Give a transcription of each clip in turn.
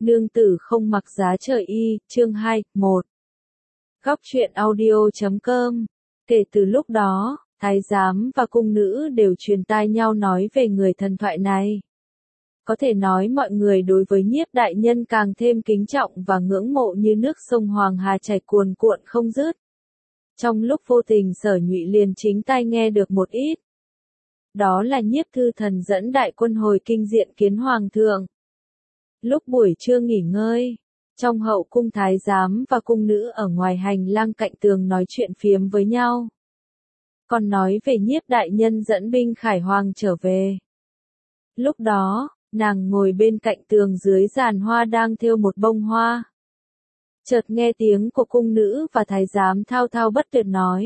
Nương tử không mặc giá trời y, chương 2, 1. Góc truyện audio.com. Kể từ lúc đó, thái giám và cung nữ đều truyền tai nhau nói về người thần thoại này. Có thể nói mọi người đối với Nhiếp đại nhân càng thêm kính trọng và ngưỡng mộ như nước sông Hoàng Hà chảy cuồn cuộn không dứt. Trong lúc vô tình Sở Nhụy liền chính tai nghe được một ít. Đó là Nhiếp thư thần dẫn đại quân hồi kinh diện kiến hoàng thượng. Lúc buổi trưa nghỉ ngơi, trong hậu cung thái giám và cung nữ ở ngoài hành lang cạnh tường nói chuyện phiếm với nhau. Còn nói về Nhiếp đại nhân dẫn binh khải hoàng trở về. Lúc đó, nàng ngồi bên cạnh tường dưới giàn hoa đang thêu một bông hoa. Chợt nghe tiếng của cung nữ và thái giám thao thao bất tuyệt nói.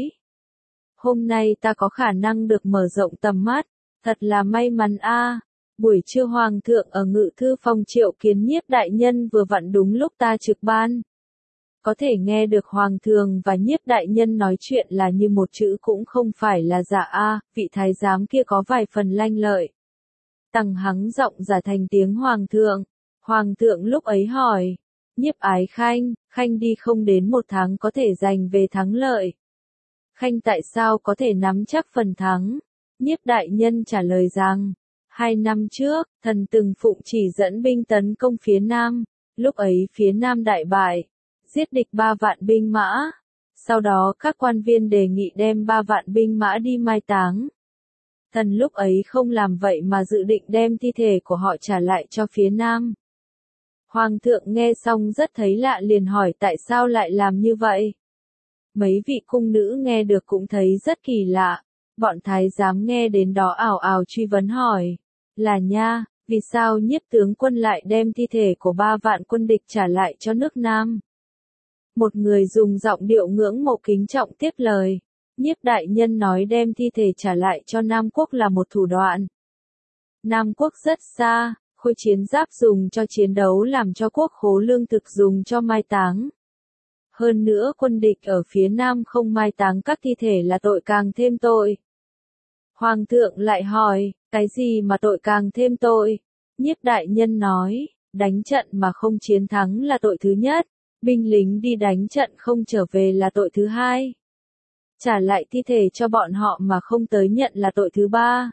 Hôm nay ta có khả năng được mở rộng tầm mắt, thật là may mắn a. Buổi trưa hoàng thượng ở ngự thư phòng triệu kiến Nhiếp đại nhân vừa vặn đúng lúc ta trực ban. Có thể nghe được hoàng thượng và Nhiếp đại nhân nói chuyện là như một chữ cũng không phải là giả a. Vị thái giám kia có vài phần lanh lợi. Tăng hắng giọng giả thành tiếng hoàng thượng. Hoàng thượng lúc ấy hỏi, Nhiếp ái khanh, khanh đi không đến 1 tháng có thể giành về thắng lợi. Khanh tại sao có thể nắm chắc phần thắng? Nhiếp đại nhân trả lời rằng, 2 năm trước, thần từng phụng chỉ dẫn binh tấn công phía Nam, lúc ấy phía Nam đại bại, giết địch 3 vạn binh mã. Sau đó các quan viên đề nghị đem 3 vạn binh mã đi mai táng. Thần lúc ấy không làm vậy mà dự định đem thi thể của họ trả lại cho phía Nam. Hoàng thượng nghe xong rất thấy lạ liền hỏi tại sao lại làm như vậy. Mấy vị cung nữ nghe được cũng thấy rất kỳ lạ. Bọn thái giám nghe đến đó ào ào truy vấn hỏi. Là nha, vì sao Nhiếp tướng quân lại đem thi thể của 3 vạn quân địch trả lại cho nước Nam? Một người dùng giọng điệu ngưỡng mộ kính trọng tiếp lời. Nhiếp đại nhân nói đem thi thể trả lại cho Nam quốc là một thủ đoạn. Nam quốc rất xa, khôi chiến giáp dùng cho chiến đấu làm cho quốc khố lương thực dùng cho mai táng. Hơn nữa quân địch ở phía Nam không mai táng các thi thể là tội càng thêm tội. Hoàng thượng lại hỏi, cái gì mà tội càng thêm tội? Nhiếp đại nhân nói, đánh trận mà không chiến thắng là tội thứ nhất, binh lính đi đánh trận không trở về là tội thứ hai. Trả lại thi thể cho bọn họ mà không tới nhận là tội thứ ba.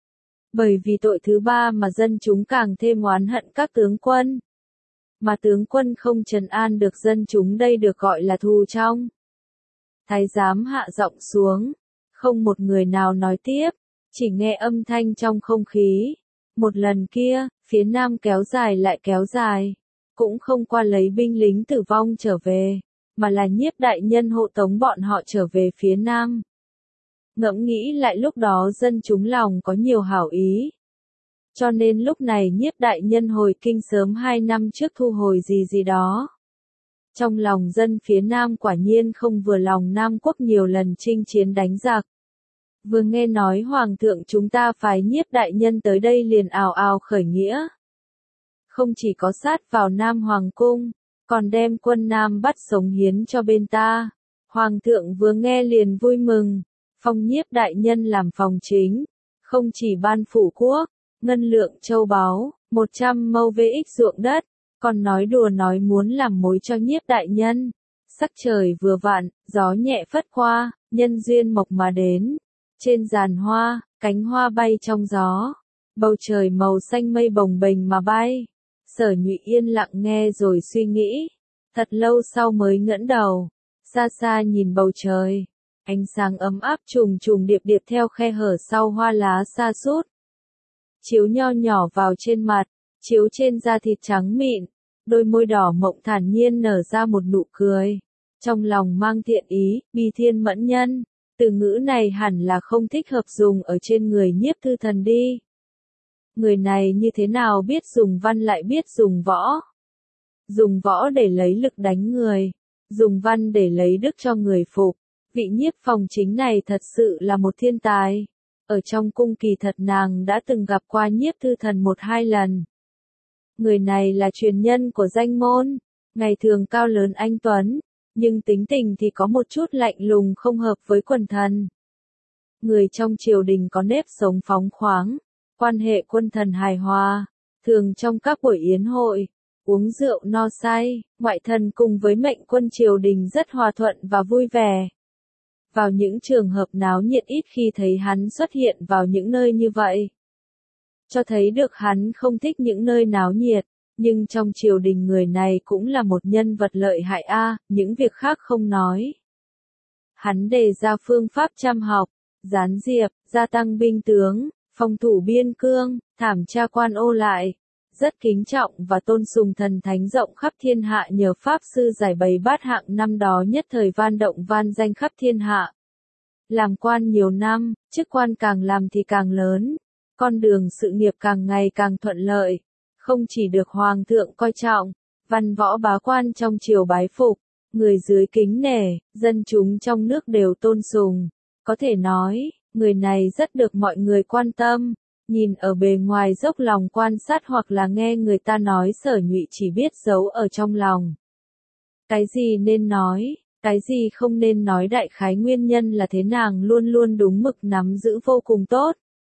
Bởi vì tội thứ ba mà dân chúng càng thêm oán hận các tướng quân. Mà tướng quân không trấn an được dân chúng đây được gọi là thù trong. Thái giám hạ giọng xuống, không một người nào nói tiếp, chỉ nghe âm thanh trong không khí. Một lần kia, phía Nam kéo dài lại kéo dài, cũng không qua lấy binh lính tử vong trở về, mà là Nhiếp đại nhân hộ tống bọn họ trở về phía Nam. Ngẫm nghĩ lại lúc đó dân chúng lòng có nhiều hảo ý. Cho nên lúc này Nhiếp đại nhân hồi kinh sớm 2 năm trước thu hồi gì đó. Trong lòng dân phía Nam quả nhiên không vừa lòng Nam quốc nhiều lần chinh chiến đánh giặc. Vừa nghe nói Hoàng thượng chúng ta phái Nhiếp đại nhân tới đây liền ào ào khởi nghĩa. Không chỉ có sát vào Nam Hoàng cung, còn đem quân Nam bắt sống hiến cho bên ta. Hoàng thượng vừa nghe liền vui mừng, phong Nhiếp đại nhân làm phòng chính, không chỉ ban phủ quốc, ngân lượng châu báu, 100 mâu VX ruộng đất, còn nói đùa nói muốn làm mối cho Nhiếp đại nhân. Sắc trời vừa vặn, gió nhẹ phất qua, nhân duyên mộc mà đến. Trên giàn hoa, cánh hoa bay trong gió, bầu trời màu xanh mây bồng bềnh mà bay. Sở Nhụy yên lặng nghe rồi suy nghĩ, thật lâu sau mới ngẩng đầu, xa xa nhìn bầu trời, ánh sáng ấm áp trùng trùng điệp điệp theo khe hở sau hoa lá sa sút, chiếu nho nhỏ vào trên mặt, chiếu trên da thịt trắng mịn, đôi môi đỏ mộng thản nhiên nở ra một nụ cười, trong lòng mang thiện ý, bi thiên mẫn nhân. Từ ngữ này hẳn là không thích hợp dùng ở trên người Nhiếp thư thần đi. Người này như thế nào biết dùng văn lại biết dùng võ. Dùng võ để lấy lực đánh người, dùng văn để lấy đức cho người phục. Vị Nhiếp phòng chính này thật sự là một thiên tài. Ở trong cung kỳ thật nàng đã từng gặp qua Nhiếp thư thần 1-2 lần. Người này là truyền nhân của danh môn, ngày thường cao lớn anh tuấn. Nhưng tính tình thì có một chút lạnh lùng không hợp với quần thần. Người trong triều đình có nếp sống phóng khoáng, quan hệ quân thần hài hòa, thường trong các buổi yến hội, uống rượu no say, ngoại thần cùng với mệnh quân triều đình rất hòa thuận và vui vẻ. Vào những trường hợp náo nhiệt ít khi thấy hắn xuất hiện vào những nơi như vậy. Cho thấy được hắn không thích những nơi náo nhiệt, nhưng trong triều đình người này cũng là một nhân vật lợi hại những việc khác không nói. Hắn đề ra phương pháp chăm học, gián diệp, gia tăng binh tướng, phòng thủ biên cương, thảm tra quan ô lại. Rất kính trọng và tôn sùng thần thánh rộng khắp thiên hạ nhờ Pháp sư giải bày bát hạng năm đó nhất thời van động van danh khắp thiên hạ. Làm quan nhiều năm, chức quan càng làm thì càng lớn, con đường sự nghiệp càng ngày càng thuận lợi, không chỉ được hoàng thượng coi trọng, văn võ bá quan trong triều bái phục, người dưới kính nể, dân chúng trong nước đều tôn sùng. Có thể nói, người này rất được mọi người quan tâm. Nhìn ở bề ngoài dốc lòng quan sát hoặc là nghe người ta nói Sở Nhụy chỉ biết giấu ở trong lòng. Cái gì nên nói, cái gì không nên nói đại khái nguyên nhân là thế nàng luôn luôn đúng mực nắm giữ vô cùng tốt.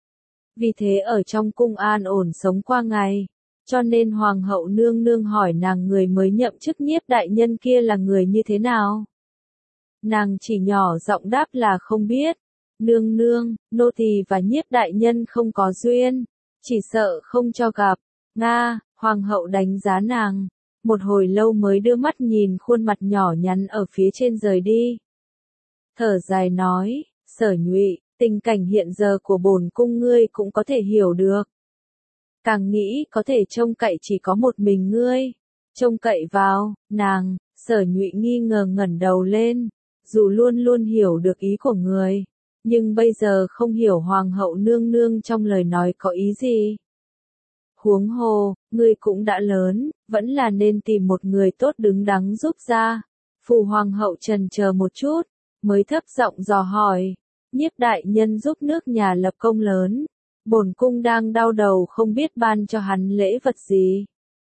Vì thế ở trong cung an ổn sống qua ngày, cho nên Hoàng hậu nương nương hỏi nàng người mới nhậm chức Nhiếp đại nhân kia là người như thế nào. Nàng chỉ nhỏ giọng đáp là không biết. Nương nương, nô tỳ và Nhiếp đại nhân không có duyên, chỉ sợ không cho gặp. Nga, hoàng hậu đánh giá nàng, một hồi lâu mới đưa mắt nhìn khuôn mặt nhỏ nhắn ở phía trên rời đi. Thở dài nói, Sở Nhụy, tình cảnh hiện giờ của bổn cung ngươi cũng có thể hiểu được. Càng nghĩ có thể trông cậy chỉ có một mình ngươi, trông cậy vào, nàng, Sở Nhụy nghi ngờ ngẩng đầu lên, dù luôn luôn hiểu được ý của người. Nhưng bây giờ không hiểu hoàng hậu nương nương trong lời nói có ý gì. Huống hồ, ngươi cũng đã lớn, vẫn là nên tìm một người tốt đứng đắn giúp ra. Phụ hoàng hậu trần chờ một chút, mới thấp giọng dò hỏi. Nhiếp đại nhân giúp nước nhà lập công lớn. Bổn cung đang đau đầu không biết ban cho hắn lễ vật gì.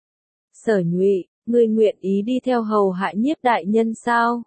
Sở Nhụy, ngươi nguyện ý đi theo hầu hạ Nhiếp đại nhân sao?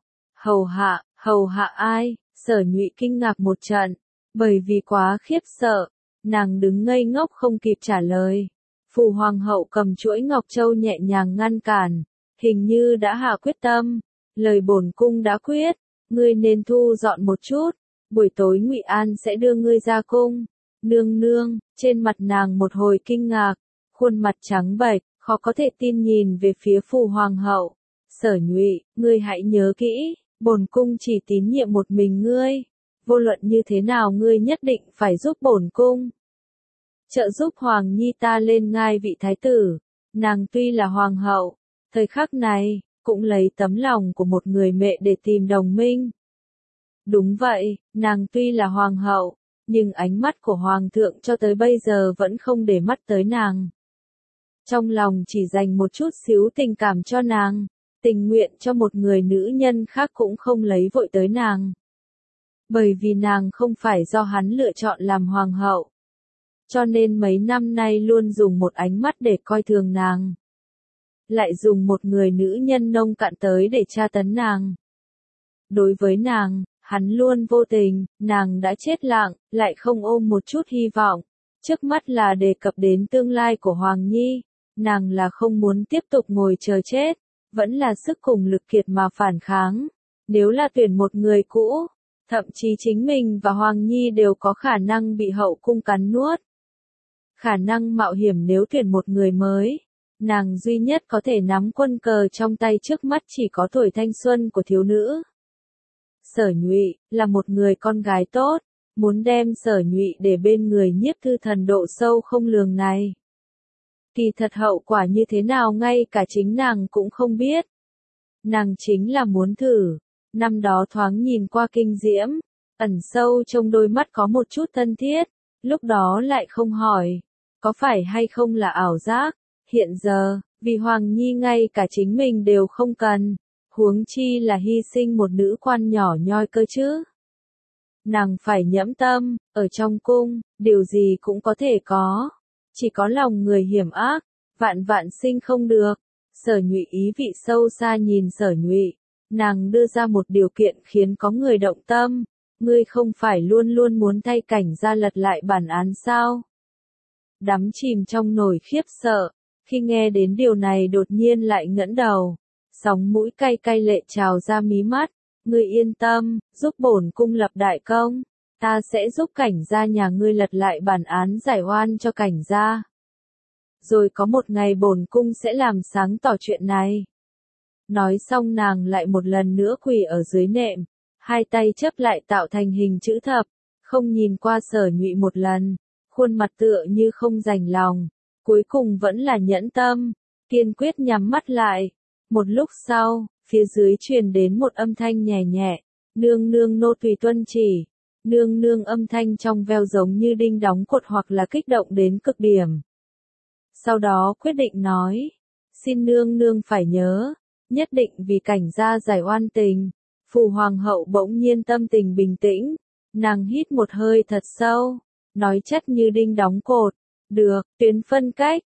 Hầu hạ ai? Sở Nhụy kinh ngạc một trận, bởi vì quá khiếp sợ, nàng đứng ngây ngốc không kịp trả lời. Phụ hoàng hậu cầm chuỗi ngọc châu nhẹ nhàng ngăn cản, hình như đã hạ quyết tâm, lời bổn cung đã quyết, ngươi nên thu dọn một chút, buổi tối Ngụy An sẽ đưa ngươi ra cung. Nương nương, trên mặt nàng một hồi kinh ngạc, khuôn mặt trắng bệch, khó có thể tin nhìn về phía phụ hoàng hậu. Sở Nhụy, ngươi hãy nhớ kỹ. Bổn cung chỉ tín nhiệm một mình ngươi, vô luận như thế nào ngươi nhất định phải giúp bổn cung. Trợ giúp Hoàng Nhi ta lên ngai vị thái tử, nàng tuy là hoàng hậu, thời khắc này, cũng lấy tấm lòng của một người mẹ để tìm đồng minh. Đúng vậy, nàng tuy là hoàng hậu, nhưng ánh mắt của hoàng thượng cho tới bây giờ vẫn không để mắt tới nàng. Trong lòng chỉ dành một chút xíu tình cảm cho nàng. Tình nguyện cho một người nữ nhân khác cũng không lấy vội tới nàng. Bởi vì nàng không phải do hắn lựa chọn làm hoàng hậu. Cho nên mấy năm nay luôn dùng một ánh mắt để coi thường nàng. Lại dùng một người nữ nhân nông cạn tới để tra tấn nàng. Đối với nàng, hắn luôn vô tình, nàng đã chết lặng, lại không ôm một chút hy vọng. Trước mắt là đề cập đến tương lai của Hoàng Nhi, nàng là không muốn tiếp tục ngồi chờ chết. Vẫn là sức cùng lực kiệt mà phản kháng. Nếu là tuyển một người cũ, thậm chí chính mình và Hoàng Nhi đều có khả năng bị hậu cung cắn nuốt. Khả năng mạo hiểm nếu tuyển một người mới, nàng duy nhất có thể nắm quân cờ trong tay trước mắt chỉ có tuổi thanh xuân của thiếu nữ. Sở Nhụy, là một người con gái tốt, muốn đem Sở Nhụy để bên người Nhiếp thư thần độ sâu không lường này. Kỳ thật hậu quả như thế nào ngay cả chính nàng cũng không biết. Nàng chính là muốn thử. Năm đó thoáng nhìn qua kinh diễm, ẩn sâu trong đôi mắt có một chút thân thiết, lúc đó lại không hỏi, có phải hay không là ảo giác. Hiện giờ, vì Hoàng Nhi ngay cả chính mình đều không cần, huống chi là hy sinh một nữ quan nhỏ nhoi cơ chứ. Nàng phải nhẫm tâm, ở trong cung, điều gì cũng có thể có. Chỉ có lòng người hiểm ác, vạn vạn sinh không được. Sở Nhụy ý vị sâu xa nhìn Sở Nhụy, nàng đưa ra một điều kiện khiến có người động tâm. Ngươi không phải luôn luôn muốn thay cảnh ra lật lại bản án sao? Đắm chìm trong nỗi khiếp sợ, Khi nghe đến điều này đột nhiên lại ngẩng đầu, sóng mũi cay cay lệ trào ra mí mắt, ngươi yên tâm, giúp bổn cung lập đại công, ta sẽ giúp cảnh gia nhà ngươi lật lại bản án giải oan cho cảnh gia. Rồi có một ngày bổn cung sẽ làm sáng tỏ chuyện này. Nói xong nàng lại một lần nữa quỳ ở dưới nệm, hai tay chắp lại tạo thành hình chữ thập, không nhìn qua Sở Nhụy một lần, khuôn mặt tựa như không rành lòng, cuối cùng vẫn là nhẫn tâm, kiên quyết nhắm mắt lại. Một lúc sau, phía dưới truyền đến một âm thanh nhẹ nhẹ, nương nương nô tùy tuân chỉ, nương nương âm thanh trong veo giống như đinh đóng cột hoặc là kích động đến cực điểm. Sau đó quyết định nói, xin nương nương phải nhớ, nhất định vì cảnh gia giải oan tình. Phụ hoàng hậu bỗng nhiên tâm tình bình tĩnh, nàng hít một hơi thật sâu, nói chất như đinh đóng cột, được, tuyến phân cách,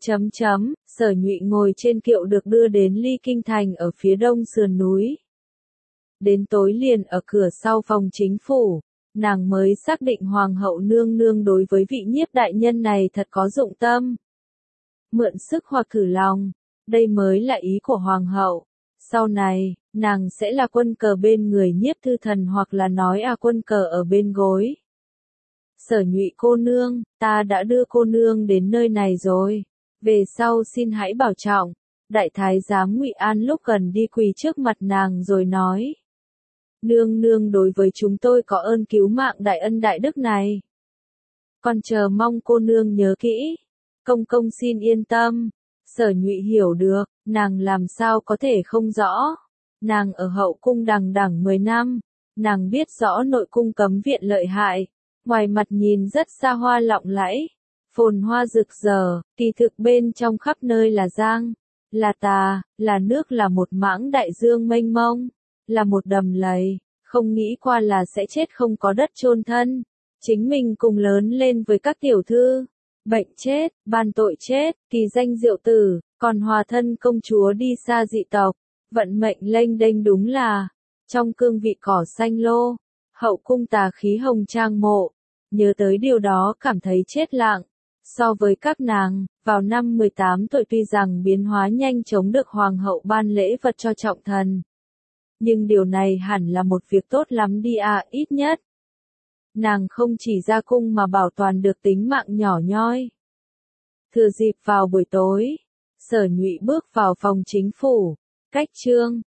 Sở Nhụy ngồi trên kiệu được đưa đến Ly Kinh Thành ở phía đông sườn núi. Đến tối liền ở cửa sau phòng chính phủ, nàng mới xác định hoàng hậu nương nương đối với vị nhiếp đại nhân này thật có dụng tâm. Mượn sức hoặc thử lòng, đây mới là ý của hoàng hậu. Sau này, nàng sẽ là quân cờ bên người nhiếp thư thần hoặc là nói quân cờ ở bên gối. Sở Nhụy cô nương, ta đã đưa cô nương đến nơi này rồi. Về sau xin hãy bảo trọng. Đại thái giám Ngụy An lúc gần đi quỳ trước mặt nàng rồi nói. Nương nương đối với chúng tôi có ơn cứu mạng đại ân đại đức này. Còn chờ mong cô nương nhớ kỹ. Công công xin yên tâm. Sở Nhụy hiểu được, nàng làm sao có thể không rõ. Nàng ở hậu cung đằng đẵng 10 năm, nàng biết rõ nội cung cấm viện lợi hại, ngoài mặt nhìn rất xa hoa lộng lẫy, phồn hoa rực rỡ, kỳ thực bên trong khắp nơi là giang, là tà, là nước, là một mảng đại dương mênh mông, là một đầm lầy, không nghĩ qua là sẽ chết không có đất chôn thân, chính mình cùng lớn lên với các tiểu thư. Bệnh chết, ban tội chết, kỳ danh diệu tử, còn hòa thân công chúa đi xa dị tộc, vận mệnh lênh đênh đúng là, trong cương vị cỏ xanh lô, hậu cung tà khí hồng trang mộ, nhớ tới điều đó cảm thấy chết lặng. So với các nàng, vào năm 18 tuổi tuy rằng biến hóa nhanh chóng được hoàng hậu ban lễ vật cho trọng thần. Nhưng điều này hẳn là một việc tốt lắm đi ít nhất. Nàng không chỉ ra cung mà bảo toàn được tính mạng nhỏ nhoi. Thừa dịp vào buổi tối, Sở Nhụy bước vào phòng chính phủ, cách chương